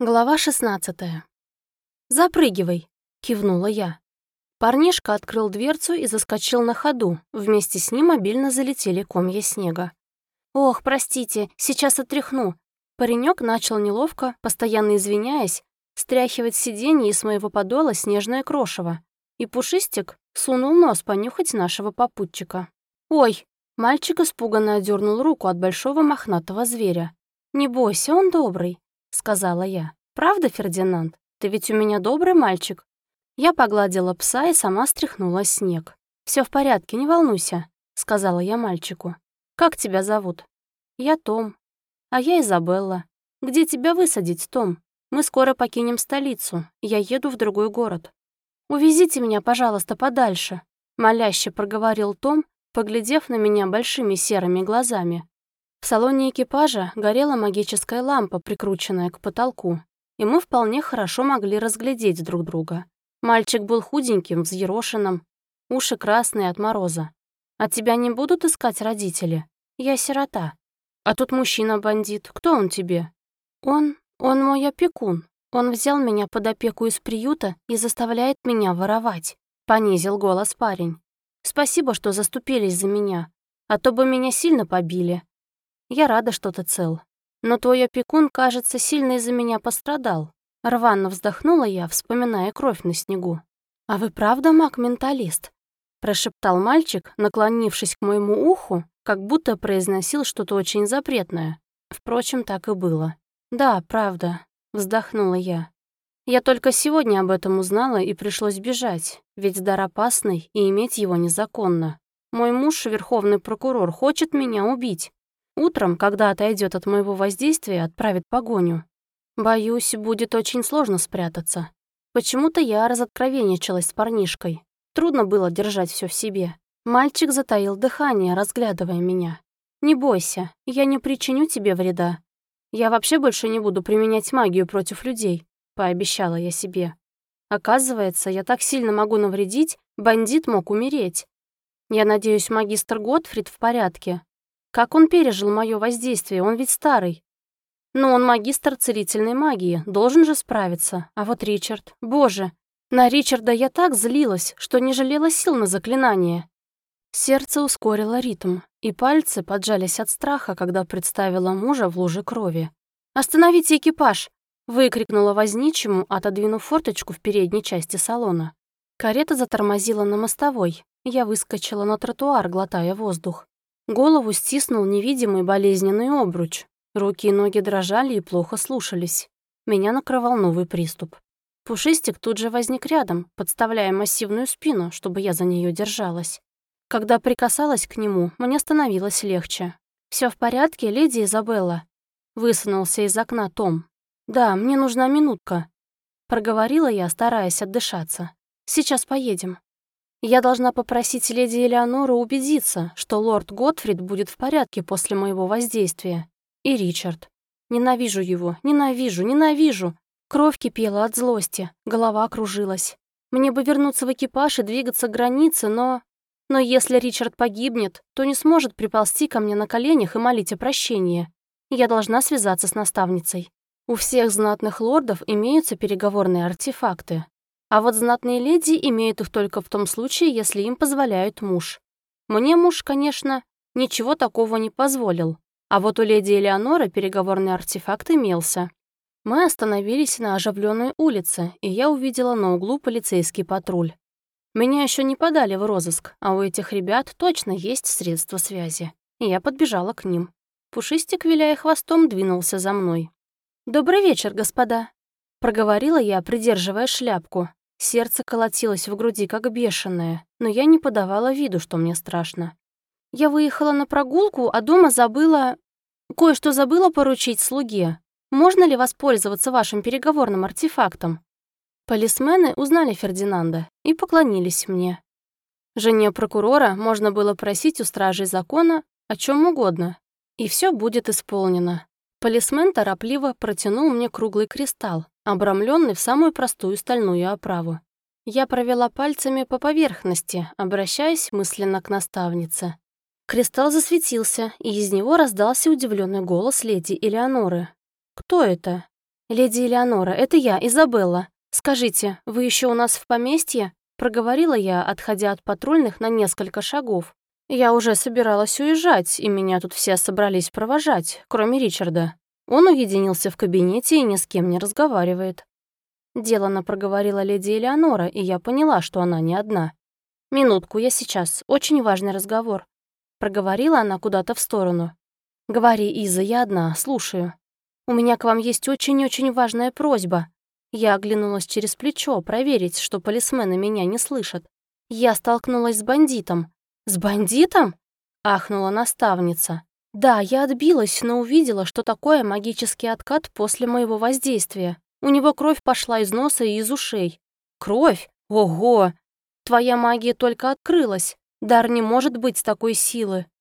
Глава 16. «Запрыгивай!» — кивнула я. Парнишка открыл дверцу и заскочил на ходу. Вместе с ним обильно залетели комья снега. «Ох, простите, сейчас отряхну!» Паренек начал неловко, постоянно извиняясь, стряхивать с сиденья из моего подола снежное крошево. И Пушистик сунул нос понюхать нашего попутчика. «Ой!» — мальчик испуганно отдернул руку от большого мохнатого зверя. «Не бойся, он добрый», — сказала я. «Правда, Фердинанд? Ты ведь у меня добрый мальчик». Я погладила пса и сама стряхнула снег. «Все в порядке, не волнуйся», — сказала я мальчику. «Как тебя зовут?» «Я Том». «А я Изабелла. Где тебя высадить, Том? Мы скоро покинем столицу. Я еду в другой город». «Увезите меня, пожалуйста, подальше», — моляще проговорил Том, поглядев на меня большими серыми глазами. В салоне экипажа горела магическая лампа, прикрученная к потолку, и мы вполне хорошо могли разглядеть друг друга. Мальчик был худеньким, взъерошенным, уши красные от мороза. «А тебя не будут искать родители? Я сирота. А тут мужчина-бандит. Кто он тебе?» Он мой опекун. Он взял меня под опеку из приюта и заставляет меня воровать», — понизил голос парень. «Спасибо, что заступились за меня, а то бы меня сильно побили. Я рада, что ты цел. Но твой опекун, кажется, сильно из-за меня пострадал». Рвано вздохнула я, вспоминая кровь на снегу. «А вы правда маг-менталист?» Прошептал мальчик, наклонившись к моему уху, как будто произносил что-то очень запретное. Впрочем, так и было. «Да, правда», — вздохнула я. «Я только сегодня об этом узнала и пришлось бежать, ведь дар опасный, и иметь его незаконно. Мой муж, верховный прокурор, хочет меня убить. Утром, когда отойдет от моего воздействия, отправит погоню. Боюсь, будет очень сложно спрятаться. Почему-то я разоткровенничалась с парнишкой. Трудно было держать все в себе. Мальчик затаил дыхание, разглядывая меня. «Не бойся, я не причиню тебе вреда. Я вообще больше не буду применять магию против людей», — пообещала я себе. Оказывается, я так сильно могу навредить, бандит мог умереть. Я надеюсь, магистр Готфрид в порядке. Как он пережил мое воздействие, он ведь старый. Но он магистр целительной магии, должен же справиться. А вот Ричард, боже, на Ричарда я так злилась, что не жалела сил на заклинание. Сердце ускорило ритм, и пальцы поджались от страха, когда представила мужа в луже крови. «Остановите экипаж!» — выкрикнула возничему, отодвинув форточку в передней части салона. Карета затормозила на мостовой. Я выскочила на тротуар, глотая воздух. Голову стиснул невидимый болезненный обруч. Руки и ноги дрожали и плохо слушались. Меня накрывал новый приступ. Пушистик тут же возник рядом, подставляя массивную спину, чтобы я за нее держалась. Когда прикасалась к нему, мне становилось легче. «Все в порядке, леди Изабелла?» Высунулся из окна Том. «Да, мне нужна минутка», — проговорила я, стараясь отдышаться. «Сейчас поедем». Я должна попросить леди Элеонору убедиться, что лорд Готфрид будет в порядке после моего воздействия. И Ричард. Ненавижу его, ненавижу. Кровь кипела от злости, голова кружилась. Мне бы вернуться в экипаж и двигаться к границе, но если Ричард погибнет, то не сможет приползти ко мне на коленях и молить о прощении. Я должна связаться с наставницей. У всех знатных лордов имеются переговорные артефакты. А вот знатные леди имеют их только в том случае, если им позволяет муж. Мне муж, конечно, ничего такого не позволил. А вот у леди Элеоноры переговорный артефакт имелся. Мы остановились на оживленной улице, и я увидела на углу полицейский патруль. Меня еще не подали в розыск, а у этих ребят точно есть средства связи. И я подбежала к ним. Пушистик, виляя хвостом, двинулся за мной. «Добрый вечер, господа», — проговорила я, придерживая шляпку. Сердце колотилось в груди, как бешеное, но я не подавала виду, что мне страшно. «Я выехала на прогулку, а дома кое-что забыла поручить слуге. Можно ли воспользоваться вашим переговорным артефактом?» Полисмены узнали Фердинанда и поклонились мне. Жене прокурора можно было просить у стражей закона о чем угодно, и все будет исполнено. Полисмен торопливо протянул мне круглый кристалл, обрамленный в самую простую стальную оправу. Я провела пальцами по поверхности, обращаясь мысленно к наставнице. Кристалл засветился, и из него раздался удивленный голос леди Элеоноры. «Кто это?» «Леди Элеонора, это я, Изабелла. Скажите, вы еще у нас в поместье?» Проговорила я, отходя от патрульных на несколько шагов. Я уже собиралась уезжать, и меня тут все собрались провожать, кроме Ричарда. Он уединился в кабинете и ни с кем не разговаривает. Делано проговорила леди Элеонора, и я поняла, что она не одна. «Минутку, я сейчас. Очень важный разговор». Проговорила она куда-то в сторону. «Говори, Иза, я одна, слушаю. У меня к вам есть очень-очень важная просьба». Я оглянулась через плечо, проверить, что полисмены меня не слышат. Я столкнулась с бандитом. «С бандитом?» — ахнула наставница. «Да, я отбилась, но увидела, что такое магический откат после моего воздействия. У него кровь пошла из носа и из ушей». «Кровь? Ого! Твоя магия только открылась. Дар не может быть такой силы.